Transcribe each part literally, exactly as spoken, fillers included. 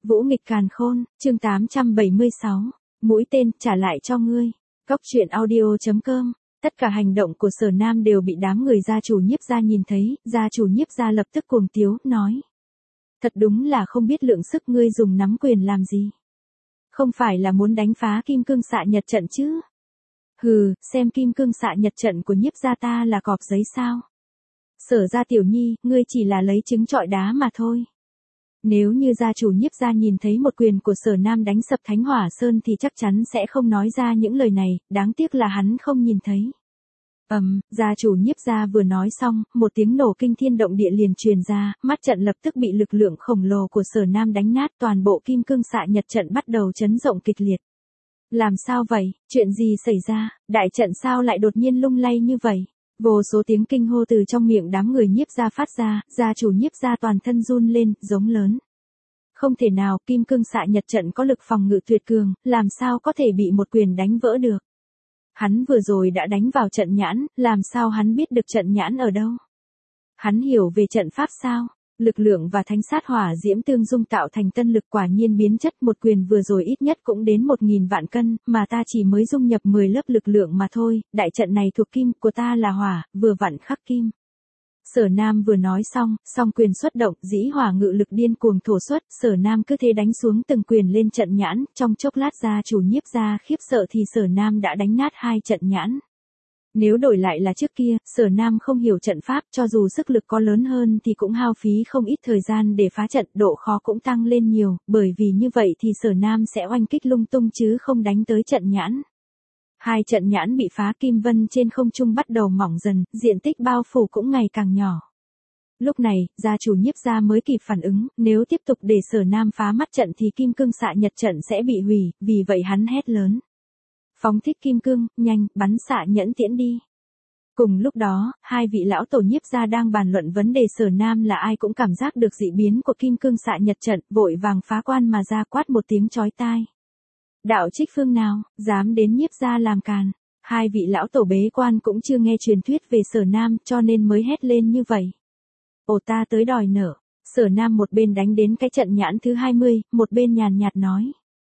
Vũ nghịch càn khôn, chương tám trăm bảy mươi sáu, mũi tên, trả lại cho ngươi. Cóc truyện audio chấm com. Tất cả hành động của Sở Nam đều bị đám người gia chủ Nhiếp gia nhìn thấy, gia chủ Nhiếp gia lập tức cuồng tiếu, nói. Thật đúng là không biết lượng sức ngươi dùng nắm quyền làm gì. Không phải là muốn đánh phá kim cương xạ nhật trận chứ? Hừ, xem kim cương xạ nhật trận của Nhiếp gia ta là cọp giấy sao? Sở gia tiểu nhi, ngươi chỉ là lấy trứng trọi đá mà thôi. Nếu như gia chủ Nhiếp gia nhìn thấy một quyền của Sở Nam đánh sập Thánh Hỏa Sơn thì chắc chắn sẽ không nói ra những lời này, đáng tiếc là hắn không nhìn thấy. Ầm, um, gia chủ Nhiếp gia vừa nói xong, một tiếng nổ kinh thiên động địa liền truyền ra, mắt trận lập tức bị lực lượng khổng lồ của Sở Nam đánh nát, toàn bộ kim cương xạ nhật trận bắt đầu chấn động kịch liệt. Làm sao vậy, chuyện gì xảy ra, đại trận sao lại đột nhiên lung lay như vậy? Vô số tiếng kinh hô từ trong miệng đám người Nhiếp gia phát ra, gia chủ Nhiếp gia toàn thân run lên, giống lớn. Không thể nào, kim cương xạ nhật trận có lực phòng ngự tuyệt cường, làm sao có thể bị một quyền đánh vỡ được. Hắn vừa rồi đã đánh vào trận nhãn, làm sao hắn biết được trận nhãn ở đâu? Hắn hiểu về trận pháp sao? Lực lượng và thánh sát hỏa diễm tương dung tạo thành tân lực, quả nhiên biến chất, một quyền vừa rồi ít nhất cũng đến một nghìn vạn cân, mà ta chỉ mới dung nhập mười lớp lực lượng mà thôi, đại trận này thuộc kim, của ta là hỏa, vừa vặn khắc kim. Sở Nam vừa nói xong, song quyền xuất động, dĩ hỏa ngự lực điên cuồng thổ xuất, Sở Nam cứ thế đánh xuống từng quyền lên trận nhãn, trong chốc lát gia chủ Nhiếp gia khiếp sợ thì Sở Nam đã đánh nát hai trận nhãn. Nếu đổi lại là trước kia, Sở Nam không hiểu trận pháp, cho dù sức lực có lớn hơn thì cũng hao phí không ít thời gian để phá trận, độ khó cũng tăng lên nhiều, bởi vì như vậy thì Sở Nam sẽ oanh kích lung tung chứ không đánh tới trận nhãn. Hai trận nhãn bị phá, kim vân trên không trung bắt đầu mỏng dần, diện tích bao phủ cũng ngày càng nhỏ. Lúc này, gia chủ Nhiếp gia mới kịp phản ứng, nếu tiếp tục để Sở Nam phá mắt trận thì kim cương xạ nhật trận sẽ bị hủy, vì vậy hắn hét lớn. Phóng thích kim cương, nhanh, bắn xạ nhẫn tiễn đi. Cùng lúc đó, hai vị lão tổ Nhiếp gia đang bàn luận vấn đề Sở Nam là ai cũng cảm giác được dị biến của kim cương xạ nhật trận, vội vàng phá quan mà ra, quát một tiếng chói tai. Đạo trích phương nào, dám đến Nhiếp gia làm càn. Hai vị lão tổ bế quan cũng chưa nghe truyền thuyết về Sở Nam cho nên mới hét lên như vậy. Ồ, ta tới đòi nợ. Sở Nam một bên đánh đến cái trận nhãn thứ hai mươi, một bên nhàn nhạt nói.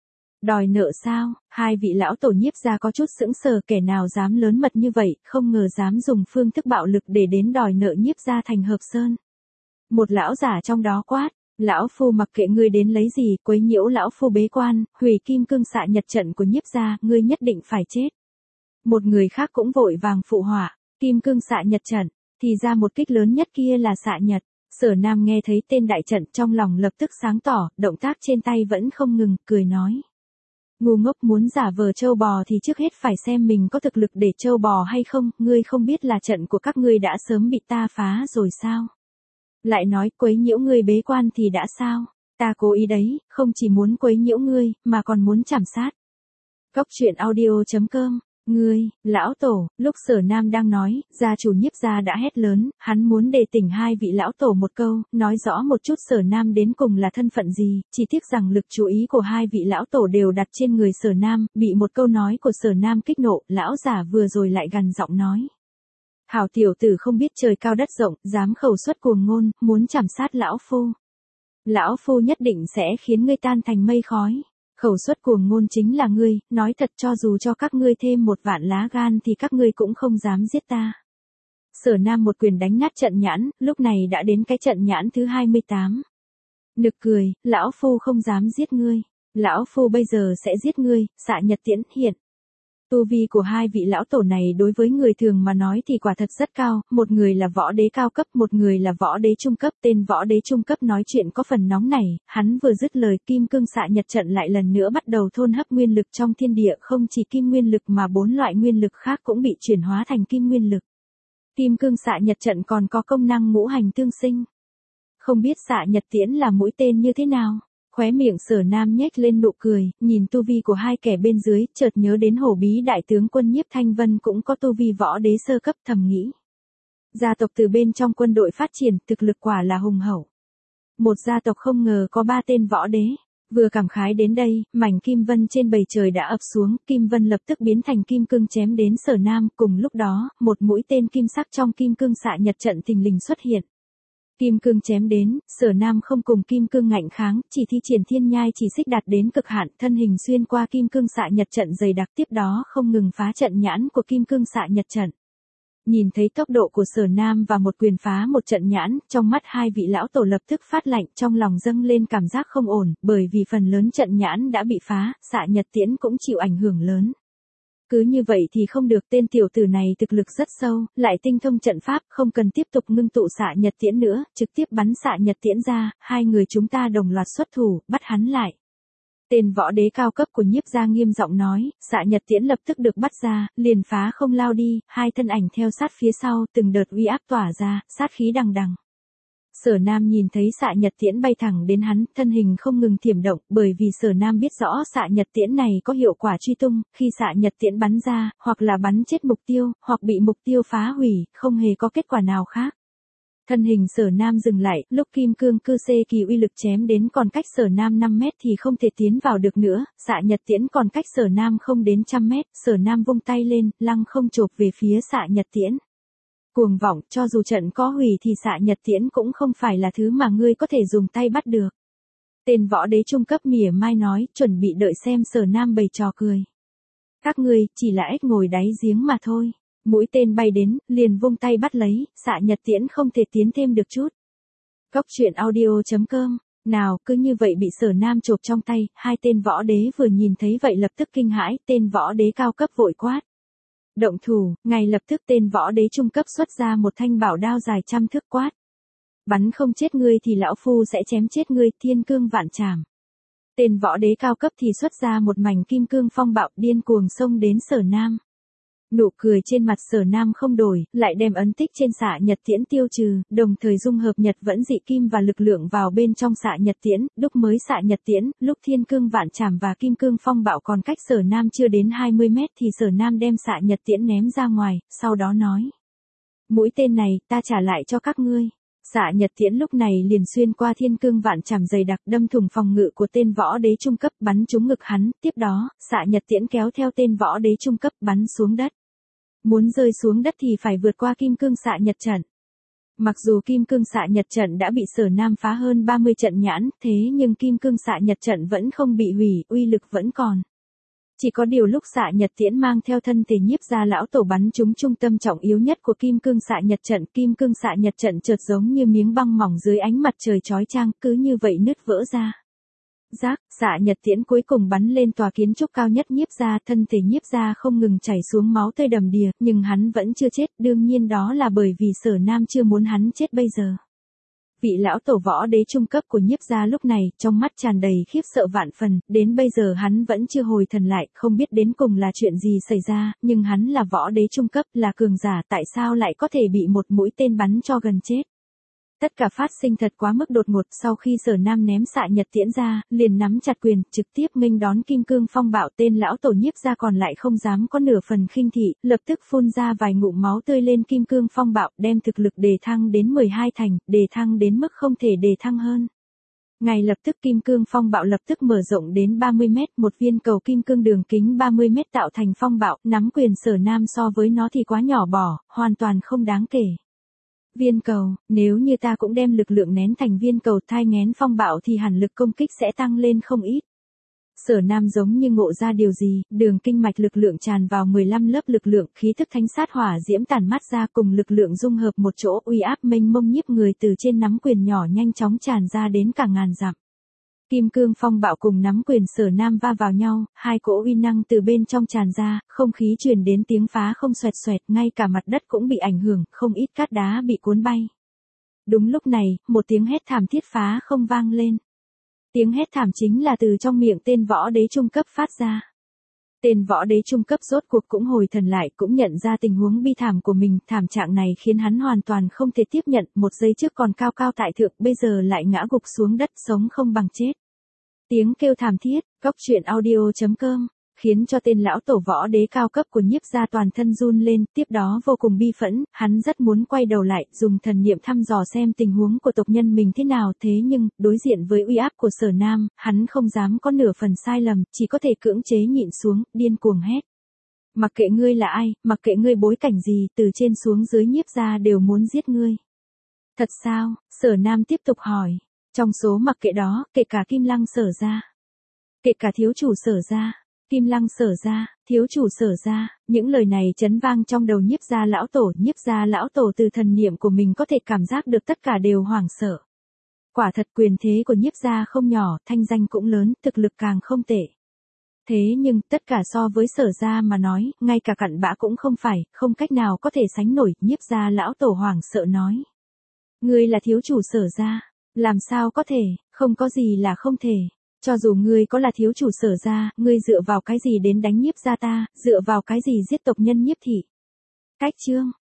Đòi nợ sao? Hai vị lão tổ Nhiếp gia có chút sững sờ, kẻ nào dám lớn mật như vậy, không ngờ dám dùng phương thức bạo lực để đến đòi nợ Nhiếp gia thành Hợp Sơn. Một lão giả trong đó quát. Lão phu mặc kệ ngươi đến lấy gì, quấy nhiễu lão phu bế quan, hủy kim cương xạ nhật trận của Nhiếp gia, ngươi nhất định phải chết. Một người khác cũng vội vàng phụ họa, kim cương xạ nhật trận, thì ra một kích lớn nhất kia là xạ nhật. Sở Nam nghe thấy tên đại trận trong lòng lập tức sáng tỏ, động tác trên tay vẫn không ngừng, cười nói. Ngu ngốc, muốn giả vờ trâu bò thì trước hết phải xem mình có thực lực để trâu bò hay không, ngươi không biết là trận của các ngươi đã sớm bị ta phá rồi sao? Lại nói quấy nhiễu ngươi bế quan thì đã sao? Ta cố ý đấy, không chỉ muốn quấy nhiễu ngươi, mà còn muốn chảm sát. Cóc truyện audio chấm com. Ngươi, lão tổ, lúc Sở Nam đang nói, gia chủ Nhiếp gia đã hét lớn, hắn muốn đề tỉnh hai vị lão tổ một câu, nói rõ một chút Sở Nam đến cùng là thân phận gì, chỉ tiếc rằng lực chú ý của hai vị lão tổ đều đặt trên người Sở Nam, bị một câu nói của Sở Nam kích nộ, lão giả vừa rồi lại gằn giọng nói. Hảo tiểu tử không biết trời cao đất rộng, dám khẩu xuất cuồng ngôn, muốn chảm sát lão phu. Lão phu nhất định sẽ khiến ngươi tan thành mây khói. Khẩu xuất cuồng ngôn chính là ngươi, nói thật, cho dù cho các ngươi thêm một vạn lá gan thì các ngươi cũng không dám giết ta. Sở Nam một quyền đánh nát trận nhãn, lúc này đã đến cái trận nhãn thứ hai mươi tám. Nực cười, lão phu không dám giết ngươi. Lão phu bây giờ sẽ giết ngươi, xạ nhật tiễn hiện. Tu vi của hai vị lão tổ này đối với người thường mà nói thì quả thật rất cao, một người là võ đế cao cấp, một người là võ đế trung cấp, tên võ đế trung cấp nói chuyện có phần nóng nảy, hắn vừa dứt lời kim cương xạ nhật trận lại lần nữa bắt đầu thôn hấp nguyên lực trong thiên địa, không chỉ kim nguyên lực mà bốn loại nguyên lực khác cũng bị chuyển hóa thành kim nguyên lực. Kim cương xạ nhật trận còn có công năng ngũ hành tương sinh. Không biết xạ nhật tiễn là mũi tên như thế nào? Khóe miệng Sở Nam nhếch lên nụ cười, nhìn tu vi của hai kẻ bên dưới, chợt nhớ đến hổ bí đại tướng quân Nhiếp Thanh Vân cũng có tu vi võ đế sơ cấp, thầm nghĩ. Gia tộc từ bên trong quân đội phát triển, thực lực quả là hùng hậu. Một gia tộc không ngờ có ba tên võ đế. Vừa cảm khái đến đây, mảnh kim vân trên bầu trời đã ập xuống, kim vân lập tức biến thành kim cương chém đến Sở Nam, cùng lúc đó, một mũi tên kim sắc trong kim cương xạ nhật trận thình lình xuất hiện. Kim cương chém đến, Sở Nam không cùng kim cương ngạnh kháng, chỉ thi triển thiên nhai chỉ xích đạt đến cực hạn, thân hình xuyên qua kim cương xạ nhật trận dày đặc, tiếp đó không ngừng phá trận nhãn của kim cương xạ nhật trận. Nhìn thấy tốc độ của Sở Nam và một quyền phá một trận nhãn, trong mắt hai vị lão tổ lập tức phát lạnh, trong lòng dâng lên cảm giác không ổn, bởi vì phần lớn trận nhãn đã bị phá, xạ nhật tiễn cũng chịu ảnh hưởng lớn. Cứ như vậy thì không được, tên tiểu tử này thực lực rất sâu, lại tinh thông trận pháp, không cần tiếp tục ngưng tụ xạ nhật tiễn nữa, trực tiếp bắn xạ nhật tiễn ra, hai người chúng ta đồng loạt xuất thủ, bắt hắn lại. Tên võ đế cao cấp của Nhiếp gia nghiêm giọng nói, xạ nhật tiễn lập tức được bắt ra, liền phá không lao đi, hai thân ảnh theo sát phía sau, từng đợt uy áp tỏa ra, sát khí đằng đằng. Sở Nam nhìn thấy xạ nhật tiễn bay thẳng đến hắn, thân hình không ngừng thiểm động, bởi vì Sở Nam biết rõ xạ nhật tiễn này có hiệu quả truy tung, khi xạ nhật tiễn bắn ra, hoặc là bắn chết mục tiêu, hoặc bị mục tiêu phá hủy, không hề có kết quả nào khác. Thân hình Sở Nam dừng lại, lúc kim cương cư xê kỳ uy lực chém đến còn cách Sở Nam năm mét thì không thể tiến vào được nữa, xạ nhật tiễn còn cách Sở Nam không đến trăm mét, Sở Nam vung tay lên, lăng không chộp về phía xạ nhật tiễn. Cuồng vọng, cho dù trận có hủy thì xạ nhật tiễn cũng không phải là thứ mà ngươi có thể dùng tay bắt được. Tên võ đế trung cấp mỉa mai nói, chuẩn bị đợi xem Sở Nam bày trò cười. Các ngươi, chỉ là ếch ngồi đáy giếng mà thôi. Mũi tên bay đến, liền vung tay bắt lấy, xạ nhật tiễn không thể tiến thêm được chút. Cốc truyện audio chấm com, nào, cứ như vậy bị Sở Nam chộp trong tay, hai tên võ đế vừa nhìn thấy vậy lập tức kinh hãi, tên võ đế cao cấp vội quát. Động thủ, ngay lập tức tên võ đế trung cấp xuất ra một thanh bảo đao dài trăm thước quát. Bắn không chết ngươi thì lão phu sẽ chém chết ngươi, thiên cương vạn trảm. Tên võ đế cao cấp thì xuất ra một mảnh kim cương phong bạo điên cuồng xông đến Sở Nam. Nụ cười trên mặt Sở Nam không đổi, lại đem ấn tích trên xạ nhật tiễn tiêu trừ, đồng thời dung hợp nhật vẫn dị kim và lực lượng vào bên trong xạ nhật tiễn, lúc mới xạ nhật tiễn, lúc thiên cương vạn trảm và kim cương phong bạo còn cách Sở Nam chưa đến hai mươi mét thì Sở Nam đem xạ nhật tiễn ném ra ngoài, sau đó nói. Mũi tên này, ta trả lại cho các ngươi. Xạ nhật tiễn lúc này liền xuyên qua thiên cương vạn trảm dày đặc đâm thủng phòng ngự của tên võ đế trung cấp bắn trúng ngực hắn, tiếp đó, xạ nhật tiễn kéo theo tên võ đế trung cấp bắn xuống đất. Muốn rơi xuống đất thì phải vượt qua kim cương xạ nhật trận. Mặc dù kim cương xạ nhật trận đã bị Sở Nam phá hơn ba mươi trận nhãn, thế nhưng kim cương xạ nhật trận vẫn không bị hủy, uy lực vẫn còn. Chỉ có điều lúc xạ nhật tiễn mang theo thân thể Nhiếp gia lão tổ bắn trúng trung tâm trọng yếu nhất của kim cương xạ nhật trận, kim cương xạ nhật trận chợt giống như miếng băng mỏng dưới ánh mặt trời chói chang, cứ như vậy nứt vỡ ra. Rác, xạ nhật tiễn cuối cùng bắn lên tòa kiến trúc cao nhất Nhiếp gia, thân thể Nhiếp gia không ngừng chảy xuống máu tươi đầm đìa, nhưng hắn vẫn chưa chết, đương nhiên đó là bởi vì Sở Nam chưa muốn hắn chết bây giờ. Vị lão tổ võ đế trung cấp của Nhiếp gia lúc này, trong mắt tràn đầy khiếp sợ vạn phần, đến bây giờ hắn vẫn chưa hồi thần lại, không biết đến cùng là chuyện gì xảy ra, nhưng hắn là võ đế trung cấp, là cường giả, tại sao lại có thể bị một mũi tên bắn cho gần chết. Tất cả phát sinh thật quá mức đột ngột, sau khi Sở Nam ném xạ nhật tiễn ra, liền nắm chặt quyền, trực tiếp nghênh đón kim cương phong bạo, tên lão tổ Nhiếp gia còn lại không dám có nửa phần khinh thị, lập tức phun ra vài ngụm máu tươi lên kim cương phong bạo, đem thực lực đề thăng đến mười hai thành, đề thăng đến mức không thể đề thăng hơn. Ngay lập tức kim cương phong bạo lập tức mở rộng đến ba mươi mét, một viên cầu kim cương đường kính ba mươi mét tạo thành phong bạo, nắm quyền Sở Nam so với nó thì quá nhỏ bỏ, hoàn toàn không đáng kể. Viên cầu, nếu như ta cũng đem lực lượng nén thành viên cầu thai nghén phong bạo thì hẳn lực công kích sẽ tăng lên không ít. Sở Nam giống như ngộ ra điều gì, đường kinh mạch lực lượng tràn vào mười lăm lớp lực lượng, khí thức thánh sát hỏa diễm tản mát ra cùng lực lượng dung hợp một chỗ, uy áp mênh mông nhiếp người từ trên nắm quyền nhỏ nhanh chóng tràn ra đến cả ngàn dặm. Kim cương phong bạo cùng nắm quyền Sở Nam va vào nhau, hai cỗ uy năng từ bên trong tràn ra, không khí truyền đến tiếng phá không xoẹt xoẹt, ngay cả mặt đất cũng bị ảnh hưởng, không ít cát đá bị cuốn bay. Đúng lúc này, một tiếng hét thảm thiết phá không vang lên. Tiếng hét thảm chính là từ trong miệng tên võ đế trung cấp phát ra. Tên võ đế trung cấp rốt cuộc cũng hồi thần lại, cũng nhận ra tình huống bi thảm của mình, thảm trạng này khiến hắn hoàn toàn không thể tiếp nhận, một giây trước còn cao cao tại thượng, bây giờ lại ngã gục xuống đất, sống không bằng chết. Tiếng kêu thảm thiết, cốc truyện audio chấm com, khiến cho tên lão tổ võ đế cao cấp của Nhiếp gia toàn thân run lên, tiếp đó vô cùng bi phẫn, hắn rất muốn quay đầu lại, dùng thần niệm thăm dò xem tình huống của tộc nhân mình thế nào, thế nhưng, đối diện với uy áp của Sở Nam, hắn không dám có nửa phần sai lầm, chỉ có thể cưỡng chế nhịn xuống, điên cuồng hét. Mặc kệ ngươi là ai, mặc kệ ngươi bối cảnh gì, từ trên xuống dưới Nhiếp gia đều muốn giết ngươi. Thật sao? Sở Nam tiếp tục hỏi. Trong số mặc kệ đó, kể cả Kim Lăng Sở gia. Kể cả thiếu chủ Sở gia. Kim Lăng Sở gia, thiếu chủ Sở gia, những lời này chấn vang trong đầu Nhiếp gia lão tổ, Nhiếp gia lão tổ từ thần niệm của mình có thể cảm giác được tất cả đều hoảng sợ. Quả thật quyền thế của Nhiếp gia không nhỏ, thanh danh cũng lớn, thực lực càng không tệ. Thế nhưng, tất cả so với Sở gia mà nói, ngay cả cặn bã cũng không phải, không cách nào có thể sánh nổi, Nhiếp gia lão tổ hoảng sợ nói. Ngươi là thiếu chủ Sở gia, làm sao có thể, không có gì là không thể. Cho dù ngươi có là thiếu chủ Sở gia, ngươi dựa vào cái gì đến đánh Nhiếp gia ta, dựa vào cái gì giết tộc nhân Nhiếp thị. Cách chương